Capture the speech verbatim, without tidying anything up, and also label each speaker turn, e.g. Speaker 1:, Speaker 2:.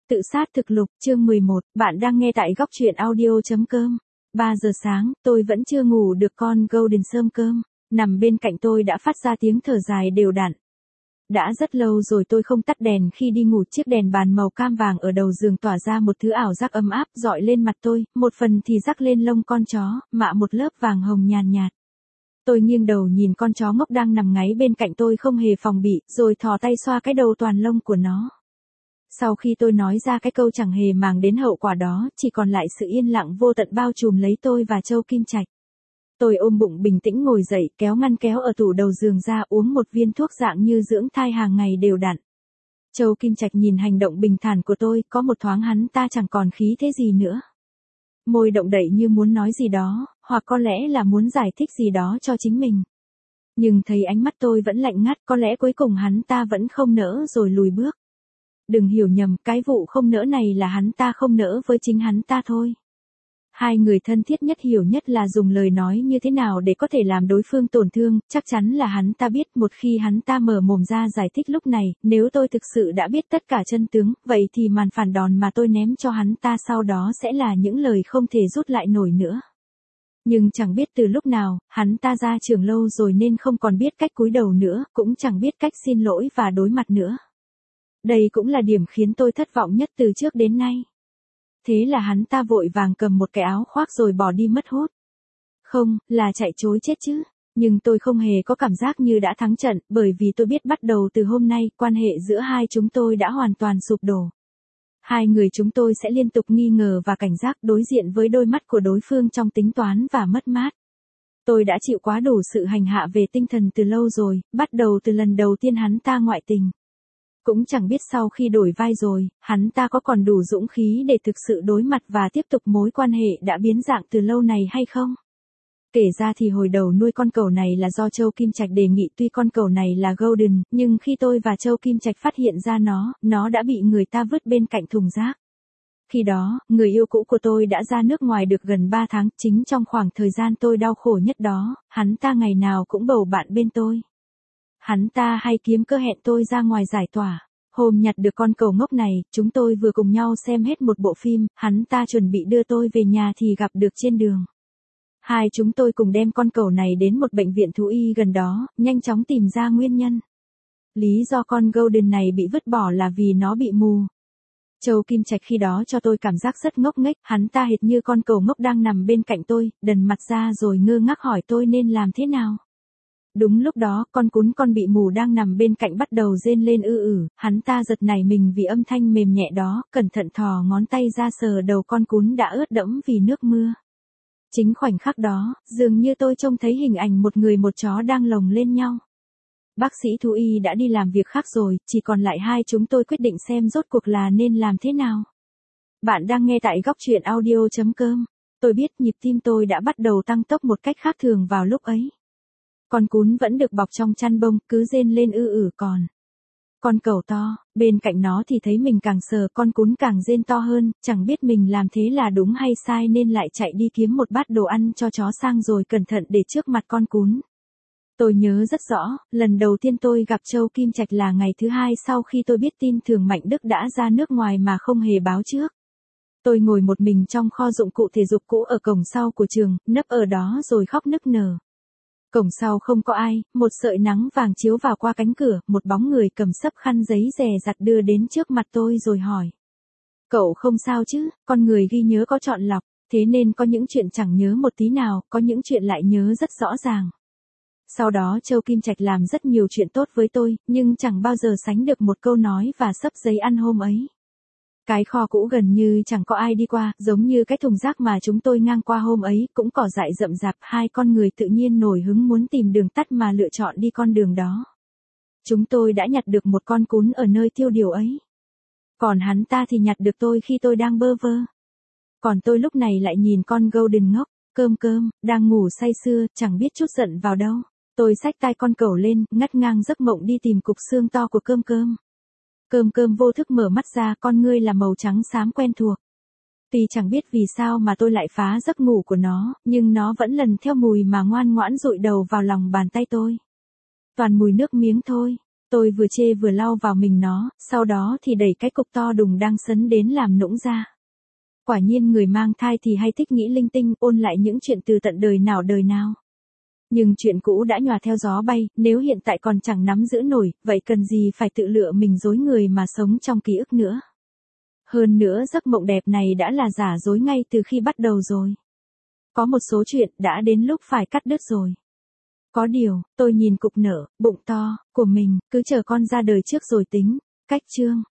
Speaker 1: Tự sát thực lục, chương mười một, bạn đang nghe tại góc truyện audio.com. ba giờ sáng, tôi vẫn chưa ngủ được, con Golden sơm cơm, nằm bên cạnh tôi đã phát ra tiếng thở dài đều đặn. Đã rất lâu rồi tôi không tắt đèn khi đi ngủ, chiếc đèn bàn màu cam vàng ở đầu giường tỏa ra một thứ ảo giác ấm áp dọi lên mặt tôi, một phần thì rắc lên lông con chó, mạ một lớp vàng hồng nhàn nhạt, nhạt. Tôi nghiêng đầu nhìn con chó ngốc đang nằm ngáy bên cạnh tôi không hề phòng bị, rồi thò tay xoa cái đầu toàn lông của nó. Sau khi tôi nói ra cái câu chẳng hề màng đến hậu quả đó, chỉ còn lại sự yên lặng vô tận bao trùm lấy tôi và Châu Kim Trạch. Tôi ôm bụng bình tĩnh ngồi dậy, kéo ngăn kéo ở tủ đầu giường ra, uống một viên thuốc dạng như dưỡng thai hàng ngày đều đặn. Châu Kim Trạch nhìn hành động bình thản của tôi, có một thoáng hắn ta chẳng còn khí thế gì nữa. Môi động đậy như muốn nói gì đó, hoặc có lẽ là muốn giải thích gì đó cho chính mình. Nhưng thấy ánh mắt tôi vẫn lạnh ngắt, có lẽ cuối cùng hắn ta vẫn không nỡ rồi lùi bước. Đừng hiểu nhầm, cái vụ không nỡ này là hắn ta không nỡ với chính hắn ta thôi. Hai người thân thiết nhất hiểu nhất là dùng lời nói như thế nào để có thể làm đối phương tổn thương, chắc chắn là hắn ta biết. Một khi hắn ta mở mồm ra giải thích lúc này, nếu tôi thực sự đã biết tất cả chân tướng, vậy thì màn phản đòn mà tôi ném cho hắn ta sau đó sẽ là những lời không thể rút lại nổi nữa. Nhưng chẳng biết từ lúc nào, hắn ta ra trường lâu rồi nên không còn biết cách cúi đầu nữa, cũng chẳng biết cách xin lỗi và đối mặt nữa. Đây cũng là điểm khiến tôi thất vọng nhất từ trước đến nay. Thế là hắn ta vội vàng cầm một cái áo khoác rồi bỏ đi mất hút. Không, là chạy trối chết chứ. Nhưng tôi không hề có cảm giác như đã thắng trận, bởi vì tôi biết bắt đầu từ hôm nay, quan hệ giữa hai chúng tôi đã hoàn toàn sụp đổ. Hai người chúng tôi sẽ liên tục nghi ngờ và cảnh giác đối diện với đôi mắt của đối phương trong tính toán và mất mát. Tôi đã chịu quá đủ sự hành hạ về tinh thần từ lâu rồi, bắt đầu từ lần đầu tiên hắn ta ngoại tình. Cũng chẳng biết sau khi đổi vai rồi, hắn ta có còn đủ dũng khí để thực sự đối mặt và tiếp tục mối quan hệ đã biến dạng từ lâu này hay không? Kể ra thì hồi đầu nuôi con cẩu này là do Châu Kim Trạch đề nghị, tuy con cẩu này là Golden, nhưng khi tôi và Châu Kim Trạch phát hiện ra nó, nó đã bị người ta vứt bên cạnh thùng rác. Khi đó, người yêu cũ của tôi đã ra nước ngoài được gần ba tháng, chính trong khoảng thời gian tôi đau khổ nhất đó, hắn ta ngày nào cũng bầu bạn bên tôi. Hắn ta hay kiếm cơ hẹn tôi ra ngoài giải tỏa. Hôm nhặt được con cẩu ngốc này, chúng tôi vừa cùng nhau xem hết một bộ phim, hắn ta chuẩn bị đưa tôi về nhà thì gặp được trên đường. Hai chúng tôi cùng đem con cẩu này đến một bệnh viện thú y gần đó, nhanh chóng tìm ra nguyên nhân. Lý do con Golden này bị vứt bỏ là vì nó bị mù. Châu Kim Trạch khi đó cho tôi cảm giác rất ngốc nghếch, hắn ta hệt như con cẩu ngốc đang nằm bên cạnh tôi, đần mặt ra rồi ngơ ngác hỏi tôi nên làm thế nào. Đúng lúc đó, con cún con bị mù đang nằm bên cạnh bắt đầu rên lên ư ử, hắn ta giật nảy mình vì âm thanh mềm nhẹ đó, cẩn thận thò ngón tay ra sờ đầu con cún đã ướt đẫm vì nước mưa. Chính khoảnh khắc đó, dường như tôi trông thấy hình ảnh một người một chó đang lồng lên nhau. Bác sĩ thú y đã đi làm việc khác rồi, chỉ còn lại hai chúng tôi quyết định xem rốt cuộc là nên làm thế nào. Bạn đang nghe tại góc truyện audio.com. Tôi biết nhịp tim tôi đã bắt đầu tăng tốc một cách khác thường vào lúc ấy. Con cún vẫn được bọc trong chăn bông, cứ rên lên ư ử còn. Con cẩu to, bên cạnh nó thì thấy mình càng sờ, con cún càng rên to hơn, chẳng biết mình làm thế là đúng hay sai nên lại chạy đi kiếm một bát đồ ăn cho chó sang rồi cẩn thận để trước mặt con cún. Tôi nhớ rất rõ, lần đầu tiên tôi gặp Châu Kim Trạch là ngày thứ hai sau khi tôi biết tin Thường Mạnh Đức đã ra nước ngoài mà không hề báo trước. Tôi ngồi một mình trong kho dụng cụ thể dục cũ ở cổng sau của trường, nấp ở đó rồi khóc nức nở. Cổng sau không có ai, một sợi nắng vàng chiếu vào qua cánh cửa, một bóng người cầm xấp khăn giấy dè dặt đưa đến trước mặt tôi rồi hỏi. Cậu không sao chứ? Con người ghi nhớ có chọn lọc, thế nên có những chuyện chẳng nhớ một tí nào, có những chuyện lại nhớ rất rõ ràng. Sau đó Châu Kim Trạch làm rất nhiều chuyện tốt với tôi, nhưng chẳng bao giờ sánh được một câu nói và xấp giấy ăn hôm ấy. Cái kho cũ gần như chẳng có ai đi qua, giống như cái thùng rác mà chúng tôi ngang qua hôm ấy, cũng cỏ dại rậm rạp, hai con người tự nhiên nổi hứng muốn tìm đường tắt mà lựa chọn đi con đường đó. Chúng tôi đã nhặt được một con cún ở nơi tiêu điều ấy. Còn hắn ta thì nhặt được tôi khi tôi đang bơ vơ. Còn tôi lúc này lại nhìn con Golden ngốc, cơm cơm, đang ngủ say sưa, chẳng biết chút giận vào đâu. Tôi xách tai con cẩu lên, ngắt ngang giấc mộng đi tìm cục xương to của cơm cơm. Cơm cơm vô thức mở mắt ra, con ngươi là màu trắng xám quen thuộc. Tuy chẳng biết vì sao mà tôi lại phá giấc ngủ của nó, nhưng nó vẫn lần theo mùi mà ngoan ngoãn dụi đầu vào lòng bàn tay tôi. Toàn mùi nước miếng thôi. Tôi vừa chê vừa lau vào mình nó, sau đó thì đẩy cái cục to đùng đang sấn đến làm nũng ra. Quả nhiên người mang thai thì hay thích nghĩ linh tinh, ôn lại những chuyện từ tận đời nào đời nào. Nhưng chuyện cũ đã nhòa theo gió bay, nếu hiện tại còn chẳng nắm giữ nổi, vậy cần gì phải tự lựa mình dối người mà sống trong ký ức nữa. Hơn nữa giấc mộng đẹp này đã là giả dối ngay từ khi bắt đầu rồi. Có một số chuyện đã đến lúc phải cắt đứt rồi. Có điều, tôi nhìn cục nở, bụng to, của mình, cứ chờ con ra đời trước rồi tính. Cách chương